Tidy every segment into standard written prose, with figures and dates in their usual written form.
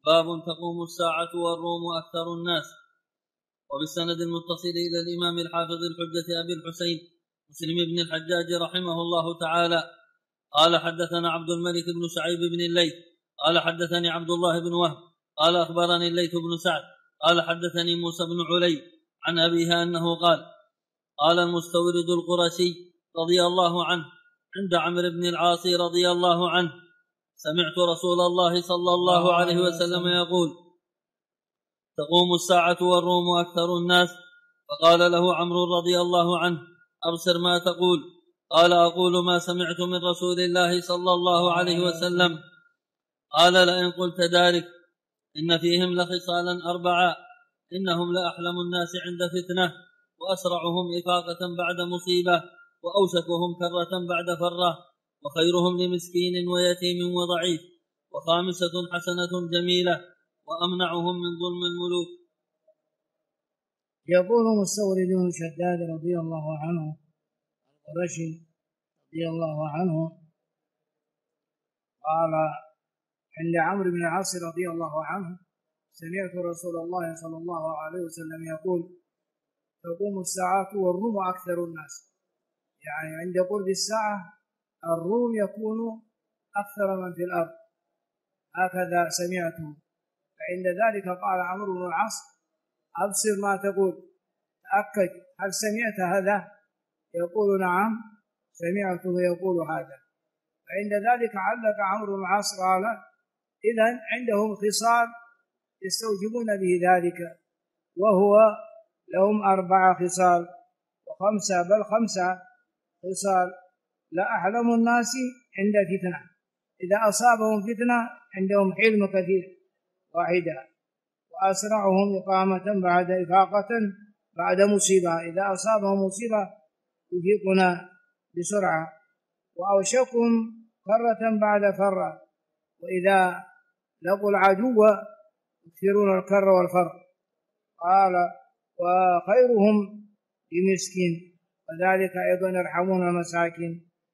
باب تقوم الساعة والروم أكثر الناس. وبالسند المتصل إلى الإمام الحافظ الحجة أبي الحسين مسلم بن الحجاج رحمه الله تعالى قال حدثنا عبد الملك بن شعيب بن الليث قال حدثني عبد الله بن وهب قال أخبرني الليث بن سعد قال حدثني موسى بن علي عن أبيها أنه قال المستورد القرشي رضي الله عنه عند عمرو بن العاص رضي الله عنه: سمعت رسول الله صلى الله عليه وسلم يقول: تقوم الساعة والروم أكثر الناس. فقال له عمرو رضي الله عنه: أبصر ما تقول. قال: أقول ما سمعت من رسول الله صلى الله عليه وسلم. قال: لئن قلت ذلك إن فيهم لخصالا 4: إنهم لأحلم الناس عند فتنة، وأسرعهم إفاقة بعد مصيبة، وأوشكهم كرة بعد فرة، وخيرهم لمسكين ويتيم وضعيف، وخامسة حسنة جميلة، وأمنعهم من ظلم الملوك. يقول مستورد بن شداد رضي الله عنه القرشي رضي الله عنه قال عند عمرو بن العاص رضي الله عنه: سمعت رسول الله صلى الله عليه وسلم يقول: تقوم الساعة والروم أكثر الناس. يعني عند قرب الساعة الروم يكون أكثر من في الأرض، هكذا سمعته. فعند ذلك قال عمرو بن العاص: أبصر ما تقول، تأكد، هل سمعت هذا؟ يقول: نعم سمعته يقول هذا. فعند ذلك علق عمرو بن العاص قال: إذن عندهم خصال يستوجبون به ذلك، وهو لهم 4 خصال و5 بل 5 خصال: لا أحلم الناس عند فتنة، إذا أصابهم فتنة عندهم حلم كثير واحدة، وأسرعهم إقامة بعد إفاقة بعد مصيبة، إذا أصابهم مصيبة يفيقنا بسرعة، وأوشكهم فرة بعد فرة، وإذا لقوا العدو يكثرون الكر والفر. قال: وخيرهم لمسكين، وذلك أيضا يرحمون المساكين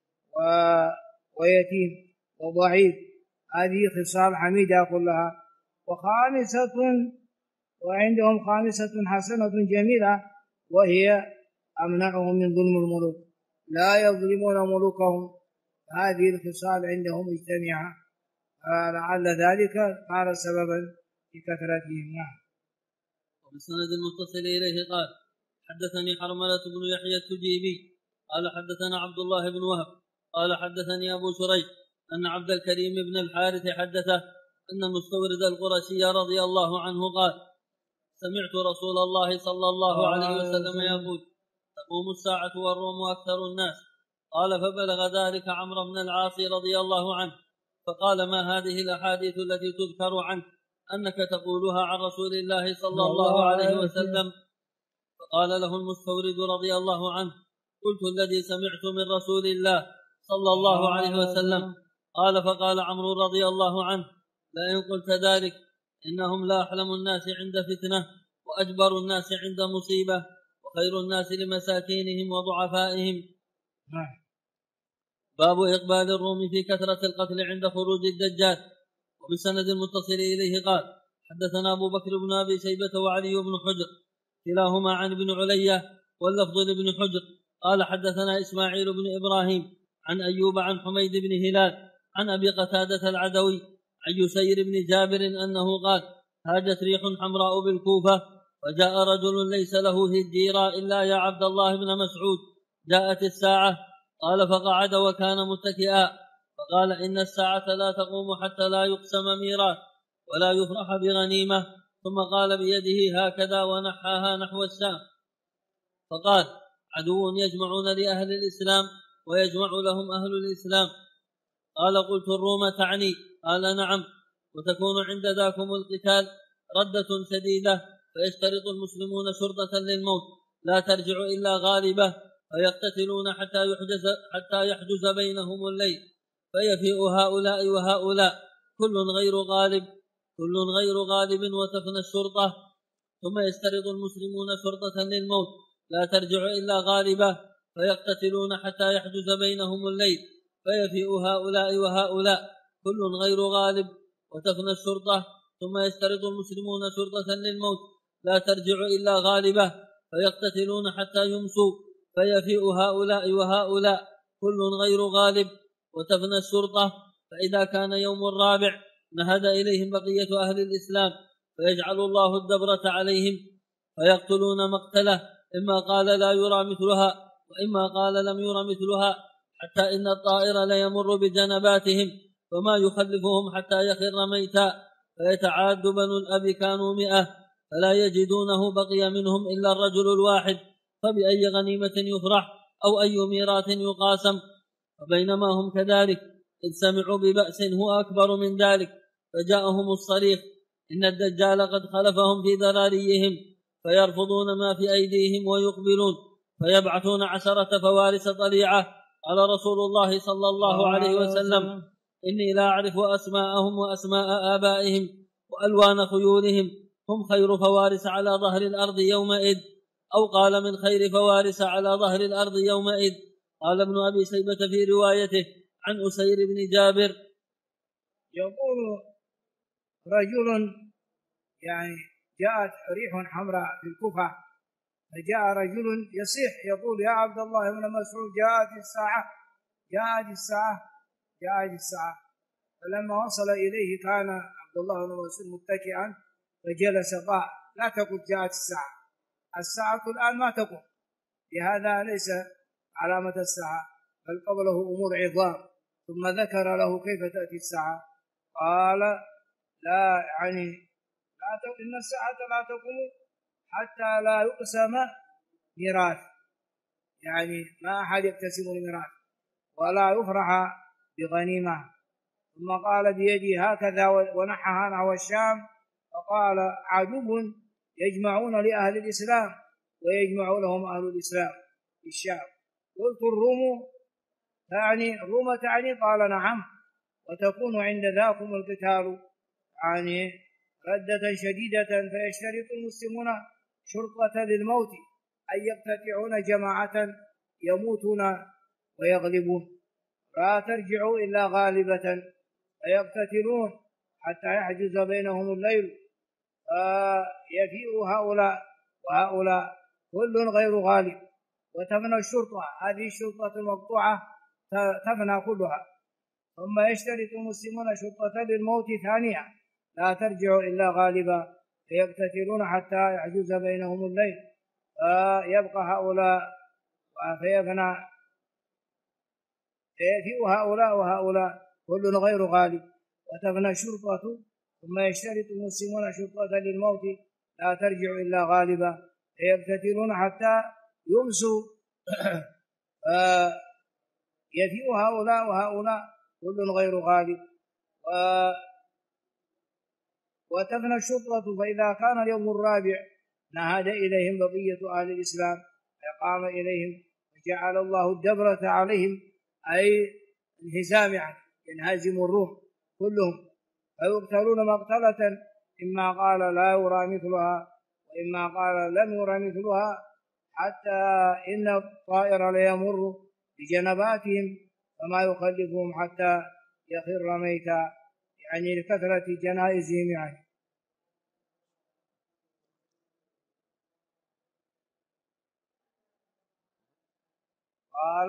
ويتيم وضعيف. هذه خصال حميدة كلها. وعندهم خامسة حسنة جميلة، وهي أمنعهم من ظلم الملوك، لا يظلمون ملوكهم. هذه الخصال عندهم مجتمعة، لعل ذلك قال سببا في كثرتهم. وبسند المتصل إليه قال: حدثني حرملة بن يحيى التجيبي قال حدثنا عبد الله بن وهب قال حدثني أبو شريح أن عبد الكريم بن الحارث حدثه أن المستورد القرشي رضي الله عنه قال: سمعت رسول الله صلى الله عليه وسلم يقول: تقوم الساعة والروم أكثر الناس. قال: فبلغ ذلك عمرو بن العاص رضي الله عنه، فقال: ما هذه الأحاديث التي تذكر عنك أنك تقولها عن رسول الله صلى الله عليه وسلم؟ فقال له المستورد رضي الله عنه: قلت الذي سمعت من رسول الله صلى الله عليه وسلم. قال: فقال عمرو رضي الله عنه: لئن قلت ذلك إنهم لا أحلم الناس عند فتنة، وأجبر الناس عند مصيبة، وخير الناس لمساكينهم وضعفائهم. باب إقبال الروم في كثرة القتل عند خروج الدجال. وبسند المتصل إليه قال: حدثنا أبو بكر بن أبي شيبة وعلي بن حجر كلاهما عن ابن علية واللفظ لابن حجر قال: حدثنا إسماعيل بن إبراهيم عن أيوب عن حميد بن هلال عن أبي قتادة العدوي عن يسير بن جابر أنه قال: هاجت ريح حمراء بالكوفة، وجاء رجل ليس له هجيرا إلا يا عبد الله بن مسعود، جاءت الساعة. قال: فقعد وكان متكئا، فقال: إن الساعة لا تقوم حتى لا يقسم ميراث ولا يفرح بغنيمة. ثم قال بيده هكذا ونحاها نحو الشام، فقال: عدو يجمعون لأهل الإسلام ويجمع لهم أهل الإسلام. قال: قلت: الروم تعني؟ قال: نعم. وتكون عند ذاكم القتال ردة شديدة، فيشترط المسلمون شرطة للموت لا ترجع إلا غالبة، فيقتتلون حتى يحجز بينهم الليل، فيفيء هؤلاء وهؤلاء، كل غير غالب وتفنى الشرطة. ثم يشترط المسلمون شرطة للموت لا ترجع إلا غالبة، فيقتتلون حتى يحجز بينهم الليل، فيفيء هؤلاء وهؤلاء، كل غير غالب وتفنى الشرطة. ثم يشترط المسلمون شرطة للموت لا ترجع إلا غالبة فيقتتلون حتى يمسوا فيفيء هؤلاء وهؤلاء كل غير غالب وتفنى الشرطة. فإذا كان يوم الرابع نهد إليهم بقية أهل الإسلام فيجعل الله الدبرة عليهم فيقتلون مقتله إما قال لا يرى مثلها وإما قال لم يرى مثلها حتى إن الطائر ليمر بجنباتهم وما يخلفهم حتى يخر ميتا فيتعاد بنو الأب كانوا 100 فلا يجدونه بقي منهم إلا الرجل الواحد فبأي غنيمة يفرح أو أي ميراث يقاسم. وبينما هم كذلك إذ سمعوا ببأس هو أكبر من ذلك فجاءهم الصريخ إن الدجال قد خلفهم في ذراريهم فيرفضون ما في أيديهم ويقبلون فيبعثون 10 فوارس طليعة. قال رسول الله صلى الله عليه وسلم إني لا أعرف أسماءهم وأسماء آبائهم وألوان خيولهم هم خير فوارس على ظهر الأرض يومئذ أو قال من خير فوارس على ظهر الأرض يومئذ. قال ابن أبي شيبة في روايته عن أسير بن جابر يقول رجل يعني جاءت ريح حمراء في الكوفة فجاء رجل يصيح يقول يا عبد الله بن مسعود جاءت الساعة فلما وصل إليه كان عبد الله بن مسعود متكئا فجلس قال لا تقل جاءت الساعة الآن ما تقول لهذا ليس علامة الساعة بل قبله أمور عظام ثم ذكر له كيف تأتي الساعة قال لا يعني إن الساعة لا تقوم حتى لا يقسم ميراث يعني ما أحد يقتسم الميراث ولا يفرح بغنيمة. ثم قال بيدي هكذا ونحها نحو الشام فقال عجب يجمعون لأهل الإسلام ويجمع لهم أهل الإسلام في الشام. قلت الروم تعني قال نعم وتكون عند ذاكم القتال يعني ردة شديدة فيشترط المسلمون شرطة للموت أن يقتطعون جماعة يموتون ويغلبون لا ترجعوا إلا غالبة فيقتتلون حتى يحجز بينهم الليل فيفيء هؤلاء وهؤلاء كل غير غالب وتفنى الشرطة هذه الشرطة المقطوعة تفنى كلها. ثم يشترط المسلمون شرطة للموت ثانية لا ترجع إلا غالبا فيقتتلون حتى يحجز بينهم الليل فيبقى هؤلاء فيفيء هؤلاء وهؤلاء كل غير غالب وتفنى الشرطة. ثم يشترط المسلمون شرطة للموت لا ترجع إلا غالبا فيقتتلون حتى يمسوا يفيء هؤلاء وهؤلاء كل غير غالب وتفنى الشرطة. فإذا كان اليوم الرابع نهد إليهم بقية أهل الإسلام فقام إليهم وجعل الله الدبرة عليهم أي انهزام يعني ينهزم الروم كلهم فيقتلون مقتلة إما قال لا يرى مثلها وإما قال لم يرى مثلها حتى إن الطائر ليمر بجنباتهم فما يخلفهم حتى يخر ميتا يعني لكثرة جنائزهم يعني. قال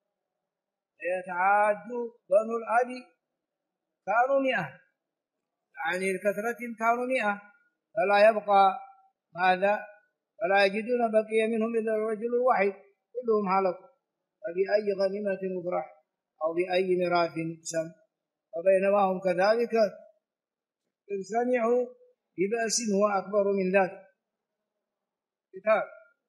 يتعاد بنو الأب كانوا 100 يعني لكثرتهم كانوا 100 فلا يبقى هذا فلا يجدون بقي منهم إلا الرجل الواحد كلهم هلكوا فبأي غنيمة يفرح أو بأي ميراث يقسم. وبينما هم كذلك إذ سمعوا ببأس هو أكبر من ذلك كتاب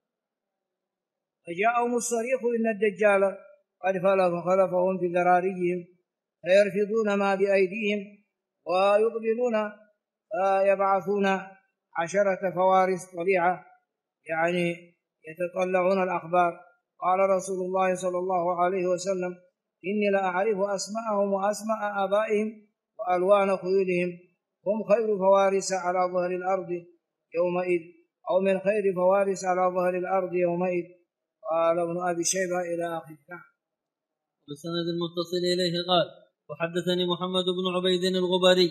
فجاءهم الصريخ إن الدجال قد خلفهم في ذراريهم فيرفضون ما بأيديهم ويقبلون يبعثون 10 فوارس طليعة يعني يتطلعون الأخبار. قال رسول الله صلى الله عليه وسلم إني لأعرف أسماءهم وأسماء آبائهم وألوان خيولهم هم خير فوارس على ظهر الأرض يومئذ أو من خير فوارس على ظهر الأرض يومئذ. قال ابن أبي شيبة إلى آخره. بالسند المتصل إليه قال وحدثني محمد بن عبيد الغبري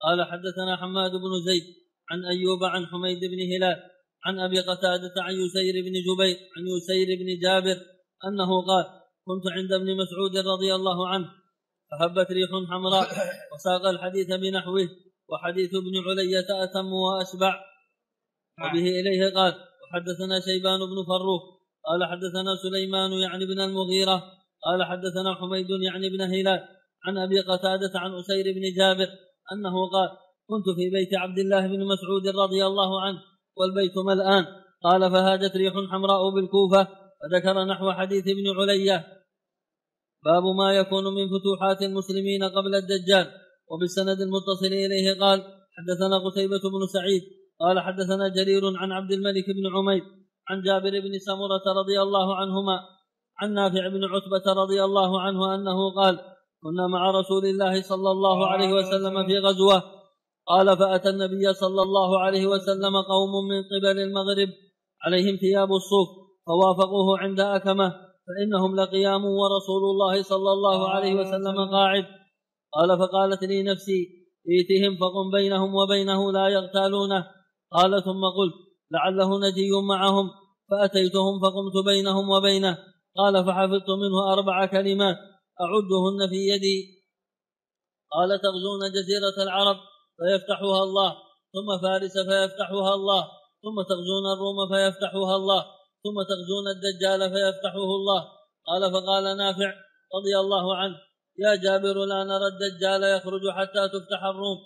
قال حدثنا حماد بن زيد عن أيوب عن حميد بن هلال عن أبي قتادة عن يسير بن جبير عن يسير بن جابر أنه قال كنت عند ابن مسعود رضي الله عنه فهبت ريح حمراء وساق الحديث بنحوه وحديث ابن علية أتم وأشبع. وبه إليه قال وحدثنا شيبان بن فروخ قال حدثنا سليمان يعني بن المغيرة قال حدثنا حميد يعني بن هلال عن أبي قتادة عن أسير بن جابر أنه قال كنت في بيت عبد الله بن مسعود رضي الله عنه والبيت ملآن. قال فهاجت ريح حمراء بالكوفة فذكر نحو حديث ابن علية. باب ما يكون من فتوحات المسلمين قبل الدجال. وبالسند المتصل إليه قال حدثنا قتيبة بن سعيد قال حدثنا جرير عن عبد الملك بن عمير عن جابر بن سمرة رضي الله عنهما عن نافع بن عتبة رضي الله عنه أنه قال كنا مع رسول الله صلى الله عليه وسلم في غزوة. قال فأتى النبي صلى الله عليه وسلم قوم من قبل المغرب عليهم ثياب الصوف فوافقوه عند أكمة فإنهم لقيام ورسول الله صلى الله عليه وسلم قاعد. قال فقالت لي نفسي ائتهم فقم بينهم وبينه لا يغتالونه. قال ثم قلت لعله نجي معهم فأتيتهم فقمت بينهم وبينه. قال فحفظت منه 4 كلمات أعدهن في يدي. قال تغزون جزيرة العرب فيفتحها الله ثم فارس فيفتحها الله ثم تغزون الروم فيفتحها الله ثم تغزون الدجال فيفتحه الله. قال فقال نافع رضي الله عنه يا جابر لا نرى الدجال يخرج حتى تفتح الروم.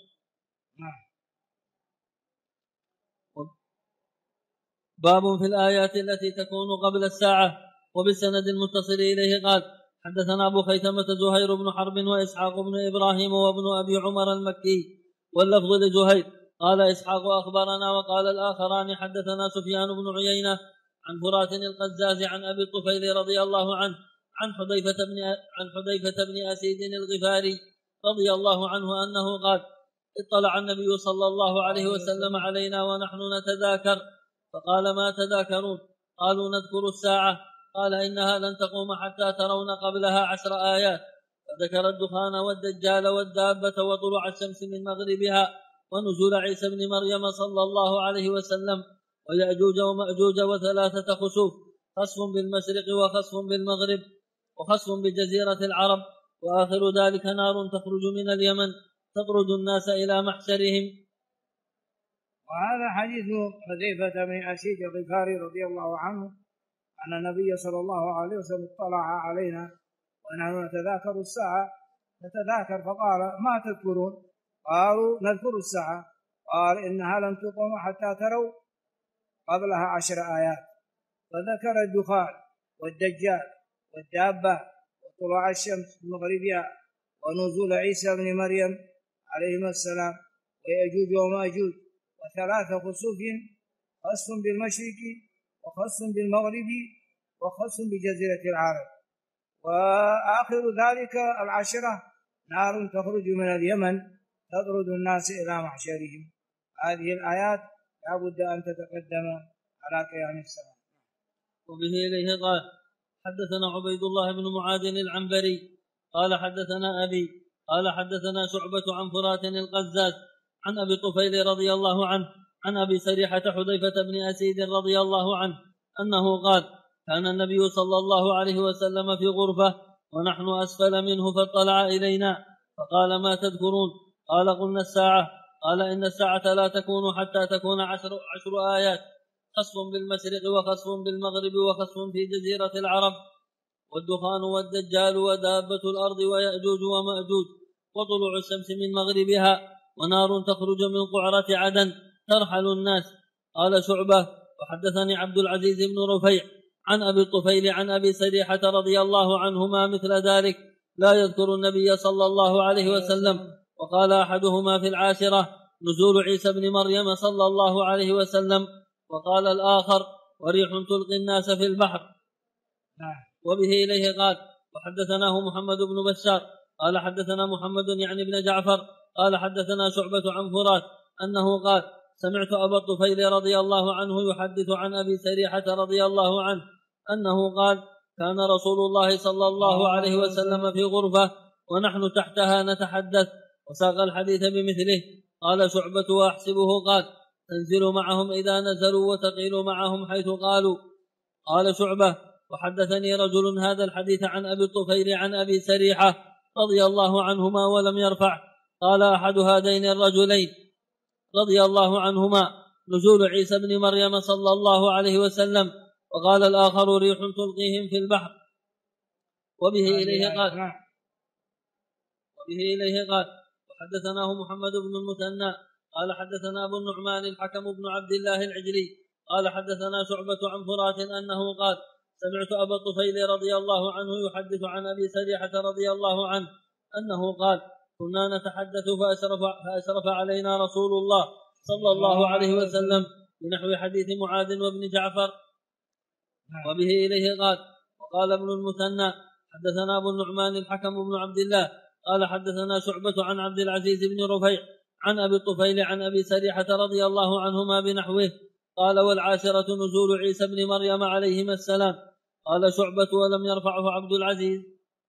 باب في الآيات التي تكون قبل الساعة. وبالسند المتصل إليه قال حدثنا أبو خيثمة زهير بن حرب وإسحاق بن إبراهيم وابن أبي عمر المكي واللفظ لزهير قال إسحاق أخبرنا وقال الآخران حدثنا سفيان بن عيينة عن فرات القزاز عن أبي الطفيل رضي الله عنه عن حذيفة بن أسيد الغفاري رضي الله عنه أنه قال اطلع النبي صلى الله عليه وسلم علينا ونحن نتذاكر فقال ما تذاكرون؟ قالوا نذكر الساعة. قال إنها لن تقوم حتى ترون قبلها 10 آيات فذكر الدخان والدجال والدابة وطلوع الشمس من مغربها ونزول عيسى بن مريم صلى الله عليه وسلم ويأجوج ومأجوج و3 خسوف خسف بالمشرق وخسف بالمغرب وخسف بجزيرة العرب وآخر ذلك نار تخرج من اليمن تطرد الناس إلى محشرهم. وهذا حديث حذيفة بن أسيد الغفاري رضي الله عنه أن النبي صلى الله عليه وسلم اطلع علينا ونحن نتذاكر الساعة نتذاكر فقال ما تذكرون؟ قالوا نذكر الساعة. قال إنها لن تقوم حتى تروا قبلها 10 آيات فذكر الدخان والدجال والدابة وطلوع الشمس من مغربها ونزول عيسى بن مريم عليه السلام ويأجوج ومأجوج و3 خسوف خسف بالمشرق وخسف بالمغرب وخسف بجزيرة العرب وآخر ذلك 10 نار تخرج من اليمن تطرد الناس إلى محشرهم. هذه الآيات لا بد أن تتقدم على قيام الساعة. وبه إليه قال حدثنا عبيد الله بن معاذ العنبري قال حدثنا أبي قال حدثنا شعبة عن فرات القزاز عن أبي طفيل رضي الله عنه عن أبي سريحة حذيفة بن أسيد رضي الله عنه أنه قال كان النبي صلى الله عليه وسلم في غرفة ونحن أسفل منه فاطلع إلينا فقال ما تذكرون؟ قال قلنا الساعة. قال إن الساعة لا تكون حتى تكون 10 آيات خسف بالمشرق وخسف بالمغرب وخسف في جزيرة العرب والدخان والدجال ودابة الأرض ويأجوج ومأجوج وطلوع الشمس من مغربها ونار تخرج من قعرة عدن ترحل الناس. قال شعبة وحدثني عبد العزيز بن رفيع عن أبي الطفيل عن أبي سريحة رضي الله عنهما مثل ذلك لا يذكر النبي صلى الله عليه وسلم. وقال أحدهما في 10 نزول عيسى بن مريم صلى الله عليه وسلم وقال الآخر وريح تلقي الناس في البحر. وبه إليه قال وحدثناه محمد بن بشار قال حدثنا محمد يعني بن جعفر قال حدثنا شعبة عن فرات أنه قال سمعت أبا الطفيل رضي الله عنه يحدث عن أبي سريحة رضي الله عنه أنه قال كان رسول الله صلى الله عليه وسلم في غرفة ونحن تحتها نتحدث وساق الحديث بمثله. قال شعبة وأحسبه قال تنزل معهم إذا نزلوا وتقيل معهم حيث قالوا. قال شعبة وحدثني رجل هذا الحديث عن أبي الطفيل عن أبي سريحة رضي الله عنهما ولم يرفع. قال أحد هذين الرجلين رضي الله عنهما نزول عيسى بن مريم صلى الله عليه وسلم، وقال الآخر ريح تلقيهم في البحر. وبه إليه قال وحدثناه محمد بن المثنى قال حدثنا أبو النعمان الحكم بن عبد الله العجلي قال حدثنا شعبة عن فرات أنه قال سمعت أبا الطفيل رضي الله عنه يحدث عن أبي سريحة رضي الله عنه أنه قال كنا نتحدث فأشرف علينا رسول الله صلى الله عليه وسلم بنحو حديث معاذ وابن جعفر. وبه إليه قال وقال ابن المثنى حدثنا أبو النعمان الحكم بن عبد الله قال حدثنا شعبة عن عبد العزيز بن رفيع عن أبي الطفيل عن أبي سريحة رضي الله عنهما بنحوه. قال والعاشرة نزول عيسى بن مريم عليهما السلام. قال شعبة ولم يرفعه عبد العزيز.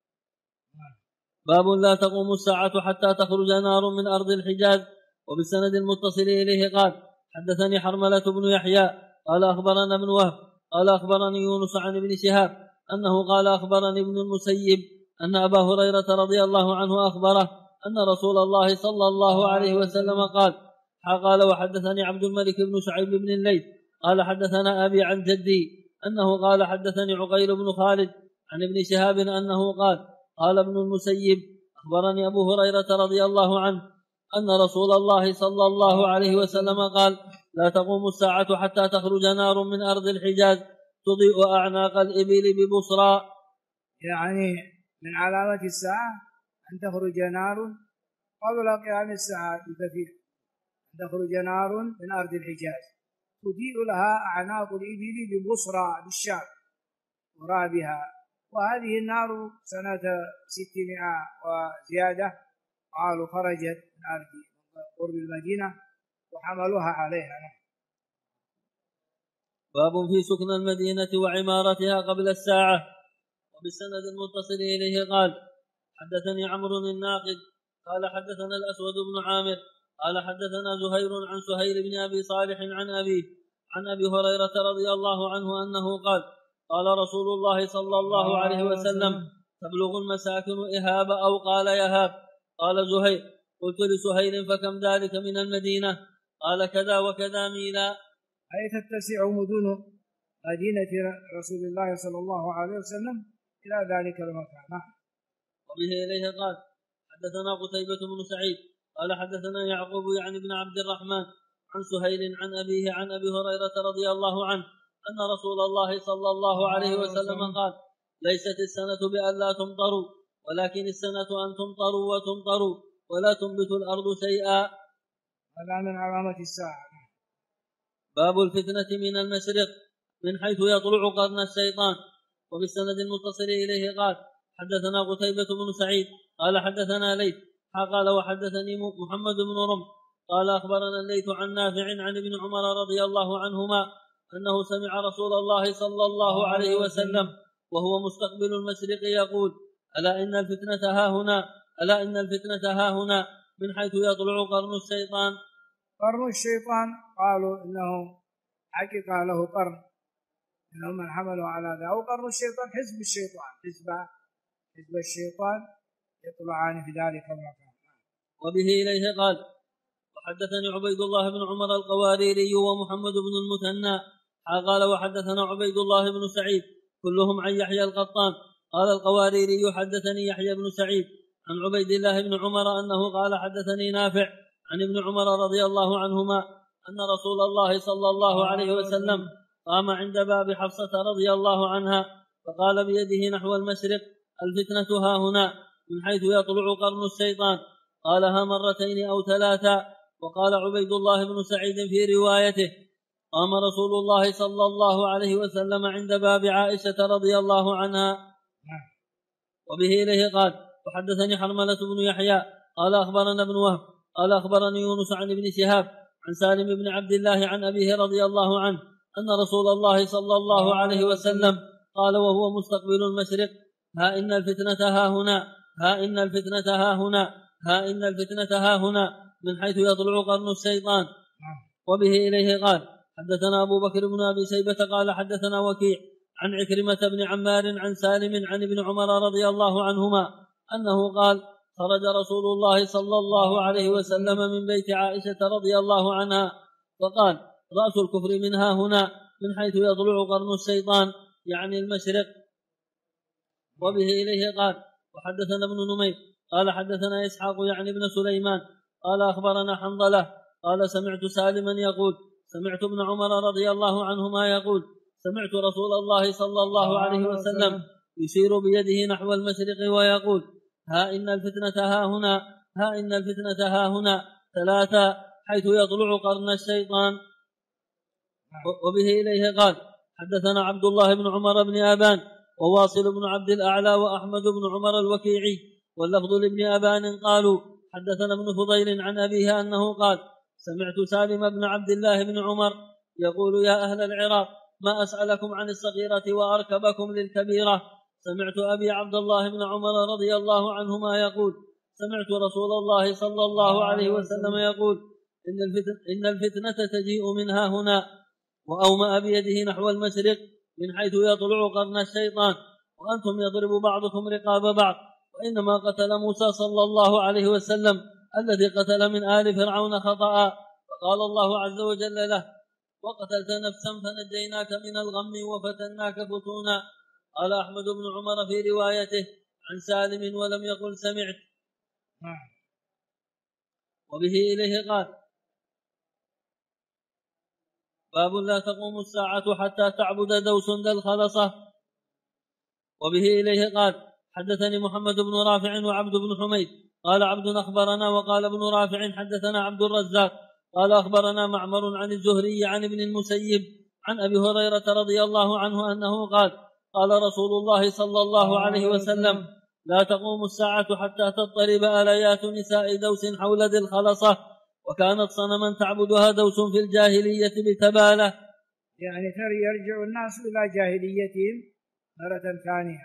باب لا تقوم الساعة حتى تخرج نار من أرض الحجاز. وبالسند المتصل إليه قال حدثني حرملة بن يحيى قال أخبرنا ابن وهب قال أخبرني يونس عن ابن شهاب أنه قال أخبرني ابن المسيب أن أبا هريرة رضي الله عنه أخبره أن رسول الله صلى الله عليه وسلم قال وحدثني عبد الملك بن شعيب بن الليث قال حدثنا أبي عن جدي أنه قال حدثني عقيل بن خالد عن ابن شهاب أنه قال ابن المسيب أخبرني أبو هريرة رضي الله عنه أن رسول الله صلى الله عليه وسلم قال لا تقوم الساعة حتى تخرج نار من أرض الحجاز تضيء أعناق الإبل ببصرى. يعني من علامة الساعة أن تخرج نار قبل قيام الساعة بكثير، أن تخرج نار من أرض الحجاز تضيء لها أعناق الإبل ببصرى بالشام ورابها. وهذه النار سنة 600 وزيادة قالوا خرجت من أرض قرب المدينة وحملوها عليها. باب في سكن المدينة وعمارتها قبل الساعة. وبالسند المتصل إليه قال حدثني عمرو الناقد قال حدثنا الأسود بن عامر قال حدثنا زهير عن سهيل بن أبي صالح عن أبي هريرة رضي الله عنه أنه قال رسول الله صلى الله عليه وسلم تبلغ المساكن إهاب أو قال يهاب. قال زهير قلت لسهيل فكم ذلك من المدينة؟ قال كذا وكذا ميلا، أي تتسع مدن مدينة رسول الله صلى الله عليه وسلم إلى ذلك المكان. وبه إليه قال حدثنا قتيبة بن سعيد قال حدثنا يعقوب يعني بن عبد الرحمن عن سهيل عن أبيه عن أبي هريرة رضي الله عنه أن رسول الله صلى الله عليه وسلم قال ليست السنة بأن لا تمطروا ولكن السنة أن تمطروا وتمطروا ولا تنبت الأرض شيئا. هذا من علامة الساعة. باب الفتنة من المشرق من حيث يطلع قرن الشيطان. وبالسند المتصل إليه قال حدثنا قتيبة بن سعيد قال حدثنا ليث قال وحدثني محمد بن رمح قال أخبرنا الليث عن نافع عن ابن عمر رضي الله عنهما أنه سمع رسول الله صلى الله عليه وسلم وهو مستقبل المشرق يقول ألا إن الفتنة ها هنا من حيث يطلع قرن الشيطان. قرن الشيطان قالوا إنه حقيقة له قرن إنهم من حملوا على ذا. أو قرن الشيطان حزب الشيطان حزب الشيطان يطلعان في ذلك المكان. وبه إليه قال وحدثني عبيد الله بن عمر القواريري ومحمد بن المثنى قال وحدثنا عبيد الله بن سعيد كلهم عن يحيى القطان قال القواريري حدثني يحيى بن سعيد عن عبيد الله بن عمر أنه قال حدثني نافع عن ابن عمر رضي الله عنهما أن رسول الله صلى الله عليه وسلم قام عند باب حفصة رضي الله عنها فقال بيده نحو المشرق الفتنة ها هنا من حيث يطلع قرن الشيطان. قالها مرتين أو ثلاثا. وقال عبيد الله بن سعيد في روايته قام رسول الله صلى الله عليه وسلم عند باب عائشة رضي الله عنها. وبه إليه قال وحدثني حرملة بن يحيى قال أخبرنا ابن وهب قال أخبرني يونس عن ابن شهاب عن سالم بن عبد الله عن أبيه رضي الله عنه أن رسول الله صلى الله عليه وسلم قال وهو مستقبل المشرق ها إن الفتنة ها هنا ها إن الفتنة ها هنا ها إن الفتنة ها هنا من حيث يطلع قرن الشيطان. وبه إليه قال حدثنا أبو بكر بن أبي شيبة قال حدثنا وكيع عن عكرمة بن عمار عن سالم عن ابن عمر رضي الله عنهما أنه قال خرج رسول الله صلى الله عليه وسلم من بيت عائشة رضي الله عنها فقال رأس الكفر منها هنا من حيث يطلع قرن الشيطان يعني المشرق. وبه إليه قال وحدثنا ابن نمير قال حدثنا إسحاق يعني ابن سليمان قال أخبرنا حنظلة قال سمعت سالما يقول سمعت ابن عمر رضي الله عنهما يقول سمعت رسول الله صلى الله عليه وسلم يشير بيده نحو المشرق ويقول ها إن الفتنة ها هنا ثلاثة حيث يطلع قرن الشيطان. وبه إليه قال حدثنا عبد الله بن عمر بن أبان وواصل بن عبد الأعلى وأحمد بن عمر الوكيعي واللفظ لابن أبان قالوا حدثنا ابن فضيل عن أبيه أنه قال سمعت سالم بن عبد الله بن عمر يقول يا أهل العراق ما أسألكم عن الصغيرة وأركبكم للكبيرة. سمعت أبي عبد الله بن عمر رضي الله عنهما يقول سمعت رسول الله صلى الله عليه وسلم يقول إن الفتنة تجيء منها هنا وأومأ بيده نحو المشرق من حيث يطلع قرن الشيطان وأنتم يضرب بعضكم رقاب بعض وإنما قتل موسى صلى الله عليه وسلم الذي قتل من آل فرعون خطأ فقال الله عز وجل له وقتلت نفسا فنجيناك من الغم وفتناك فتونا. قال أحمد بن عمر في روايته عن سالم ولم يقل سمعت. وبه إليه قال باب لا تقوم الساعة حتى تعبد دوس ذا الخلصة. وبه إليه قال حدثني محمد بن رافع وعبد بن حميد قال عبد أخبرنا وقال ابن رافع حدثنا عبد الرزاق قال أخبرنا معمر عن الزهري عن ابن المسيب عن أبي هريرة رضي الله عنه أنه قال قال رسول الله صلى الله عليه وسلم لا تقوم الساعة حتى تضطرب آليات نساء دوس حول ذي الخلصة وكانت صنما تعبدها دوس في الجاهلية بتبالة. يعني يرجع الناس إلى جاهليتهم مرة ثانية.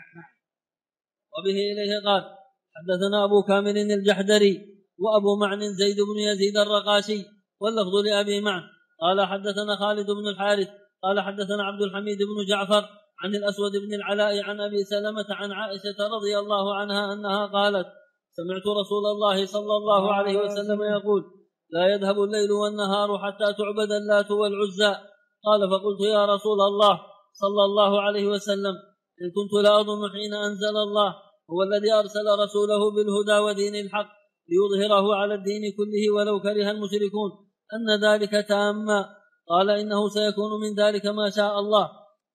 وبه إليه قال حدثنا أبو كامل الجحدري وأبو معن زيد بن يزيد الرقاشي واللفظ لأبي معن قال حدثنا خالد بن الحارث قال حدثنا عبد الحميد بن جعفر عن الأسود بن العلاء عن أبي سلمة عن عائشة رضي الله عنها أنها قالت سمعت رسول الله صلى الله عليه وسلم يقول لا يذهب الليل والنهار حتى تعبد اللات والعزى. قال فقلت يا رسول الله صلى الله عليه وسلم إن كنت لا أظن حين أنزل الله هو الذي أرسل رسوله بالهدى ودين الحق ليظهره على الدين كله ولو كره المشركون أن ذلك تاما. قال إنه سيكون من ذلك ما شاء الله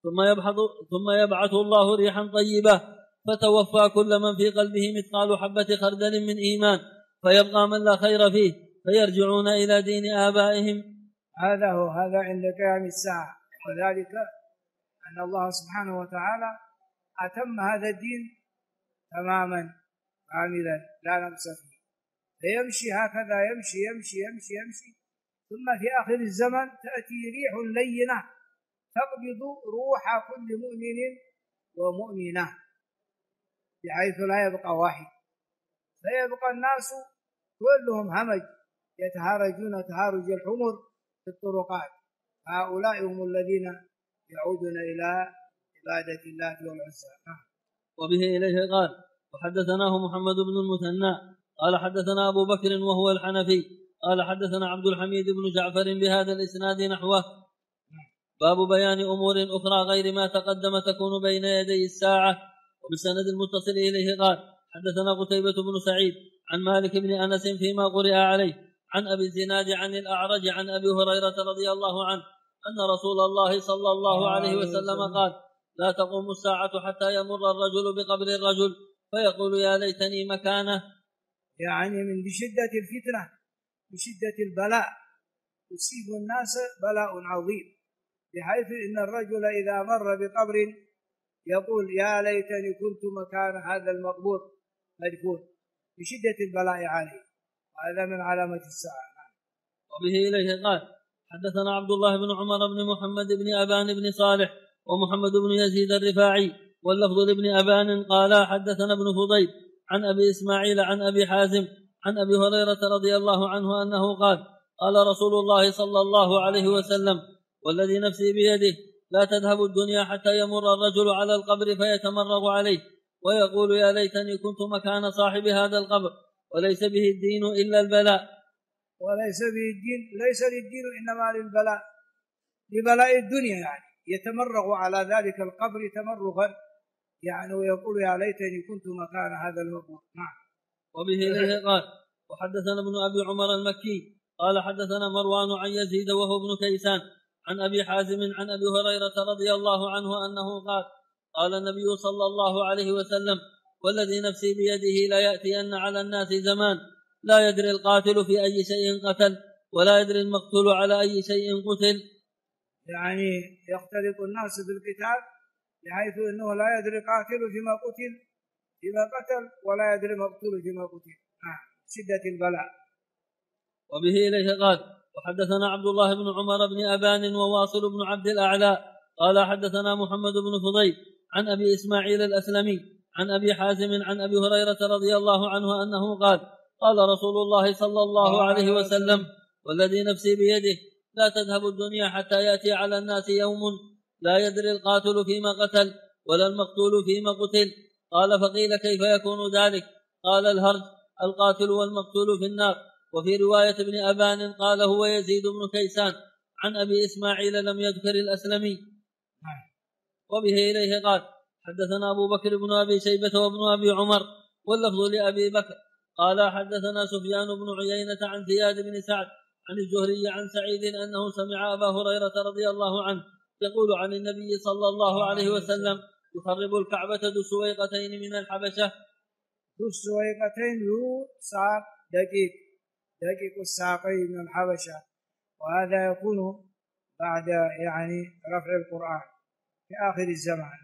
ثم يبعث الله ريحا طيبة فتوفى كل من في قلبه مثقال حبة خردل من إيمان فيبقى من لا خير فيه فيرجعون إلى دين آبائهم. هذا عند قيام الساعة وذلك أن الله سبحانه وتعالى أتم هذا الدين تماما كاملا لا نقص فيه فيمشي هكذا يمشي يمشي يمشي يمشي ثم في آخر الزمن تأتي ريح لينة تقبض روح كل مؤمن ومؤمنة بحيث لا يبقى واحد فيبقى الناس كلهم همج يتهارجون تهارج الحمر في الطرقات. هؤلاء هم الذين يعودون إلى عبادة الله والعزى. وبه إليه قال وحدثناه محمد بن المثنى قال حدثنا أبو بكر وهو الحنفي قال حدثنا عبد الحميد بن جعفر بهذا الإسناد نحوه. باب بيان أمور أخرى غير ما تقدم تكون بين يدي الساعة. وبالسند المتصل إليه قال حدثنا قتيبة بن سعيد عن مالك بن أنس فيما قرئ عليه عن أبي الزناد عن الأعرج عن أبي هريرة رضي الله عنه أن رسول الله صلى الله عليه وسلم قال لا تقوم الساعة حتى يمر الرجل بقبر الرجل فيقول يا ليتني مكانه. يعني من بشدة الفتنة بشدة البلاء يصيب الناس بلاء عظيم بحيث إن الرجل إذا مر بقبر يقول يا ليتني كنت مكان هذا المقبور مدفون بشدة البلاء عليه. هذا من علامة الساعة. وبه إليه قال حدثنا عبد الله بن عمر بن محمد بن أبان بن صالح ومحمد بن يزيد الرفاعي واللفظ لابن أبان قال حدثنا ابن فضيل عن أبي إسماعيل عن أبي حازم عن أبي هريرة رضي الله عنه أنه قال قال رسول الله صلى الله عليه وسلم والذي نفسي بيده لا تذهب الدنيا حتى يمر الرجل على القبر فيتمرغ عليه ويقول يا ليتني كنت مكان صاحب هذا القبر وليس به الدين إلا البلاء. وليس به الدين، ليس للدين إنما للبلاء، لبلاء الدنيا، يعني يتمرغ على ذلك القبر تمرغا يعني ويقول يا ليتني كنت مكان هذا المقبور. نعم. وبه إليه قال وحدثنا ابن أبي عمر المكي قال حدثنا مروان عن يزيد وهو ابن كيسان عن أبي حازم عن أبي هريرة رضي الله عنه أنه قال قال النبي صلى الله عليه وسلم والذي نفسي بيده لا يأتين على الناس زمان لا يدري القاتل في أي شيء قتل ولا يدري المقتول على أي شيء قتل. يعني يختلط الناس بالقتال بحيث أنه لا يدري قاتل فيما قتل ولا يدري مقتول فيما قتل. شدة البلاء. وبه إليه قال وحدثنا عبد الله بن عمر بن أبان وواصل بن عبد الأعلى قال حدثنا محمد بن فضيل عن أبي إسماعيل الأسلمي عن أبي حازم عن أبي هريرة رضي الله عنه أنه قال قال رسول الله صلى الله عليه وسلم والذي نفسي بيده لا تذهب الدنيا حتى يأتي على الناس يوم لا يدري القاتل فيما قتل ولا المقتول فيما قتل. قال فقيل كيف يكون ذلك؟ قال الهرج القاتل والمقتول في النار. وفي رواية ابن أبان قال هو يزيد بن كيسان عن أبي إسماعيل لم يذكر الأسلمي. وبه إليه قال حدثنا أبو بكر بن أبي شيبة وابن أبي عمر واللفظ لأبي بكر قال حدثنا سفيان بن عيينة عن زياد بن سعد عن الزهري عن سعيد أنه سمع أبا هريرة رضي الله عنه يقول عن النبي صلى الله عليه وسلم يخرب الكعبة ذو سويقتين من الحبشة. ذو السويقتين ذو ساق دقيق الساقين من الحبشة، وهذا يكون بعد يعني رفع القرآن في آخر الزمان.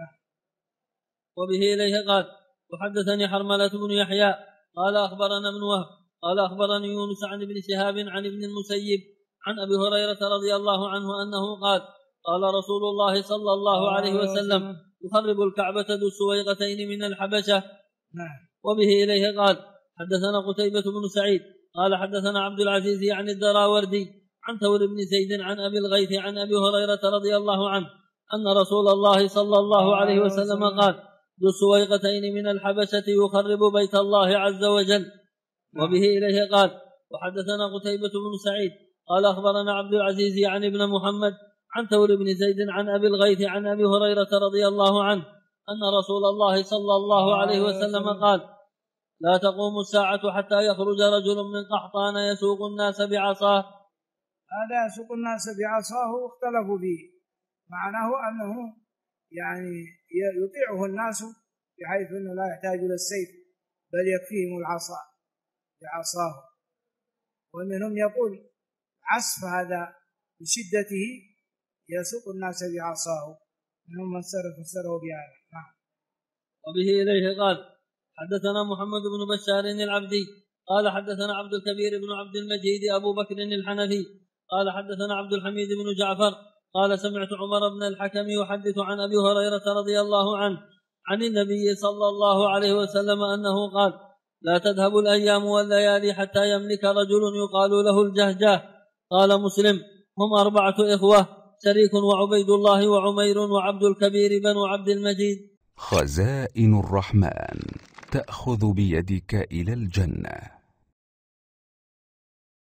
وبه إليه قال وحدثني حرملة بن يحيى قال أخبرنا ابن وهب قال أخبرني يونس عن ابن شهاب عن ابن المسيب عن أبي هريرة رضي الله عنه أنه قال قال رسول الله صلى الله عليه وسلم يخرب الكعبة ذو السويقتين من الحبشة. وبه إليه قال حدثنا قتيبة بن سعيد قال حدثنا عبد العزيز عن الدراوردي عن ثور بن زيد عن أبي الغيث عن أبي هريرة رضي الله عنه أن رسول الله صلى الله عليه وسلم قال ذو السويقتين من الحبشة يخرب بيت الله عز وجل. وبه إليه قال وحدثنا قتيبة بن سعيد قال أخبرنا عبد العزيز عن ابن محمد عن ثور بن زيد عن أبي الغيث عن أبي هريرة رضي الله عنه أن رسول الله صلى الله عليه وسلم قال لا تقوم الساعة حتى يخرج رجل من قحطان يسوق الناس بعصاه. هذا يسوق الناس بعصاه اختلفوا فيه، معناه أنه يعني يطيعه الناس بحيث أنه لا يحتاج إلى السيف بل يكفيهم العصا بعصاه. ومنهم يقول عصف هذا بشدته يسوق الناس بعصاه، منهم من فسره بهذا. وبه إليه قال حدثنا محمد بن بشار العبدي قال حدثنا عبد الكبير بن عبد المجيد أبو بكر الحنفي قال حدثنا عبد الحميد بن جعفر قال سمعت عمر بن الحكم يحدث عن أبي هريرة رضي الله عنه عن النبي صلى الله عليه وسلم أنه قال لا تذهب الأيام والليالي حتى يملك رجل يقال له الجهجاه. قال مسلم هم 4 إخوة شريك وعبيد الله وعمير وعبد الكبير بن عبد المجيد. خزائن الرحمن تأخذ بيدك إلى الجنة.